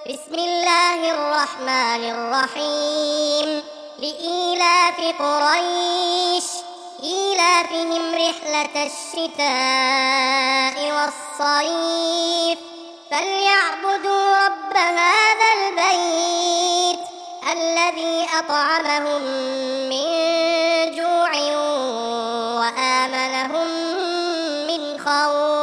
بسم الله الرحمن الرحيم. لإيلاف قريش إيلافهم رحلة الشتاء والصيف فليعبدوا رب هذا البيت الذي أطعمهم من جوع وآمنهم من خوف.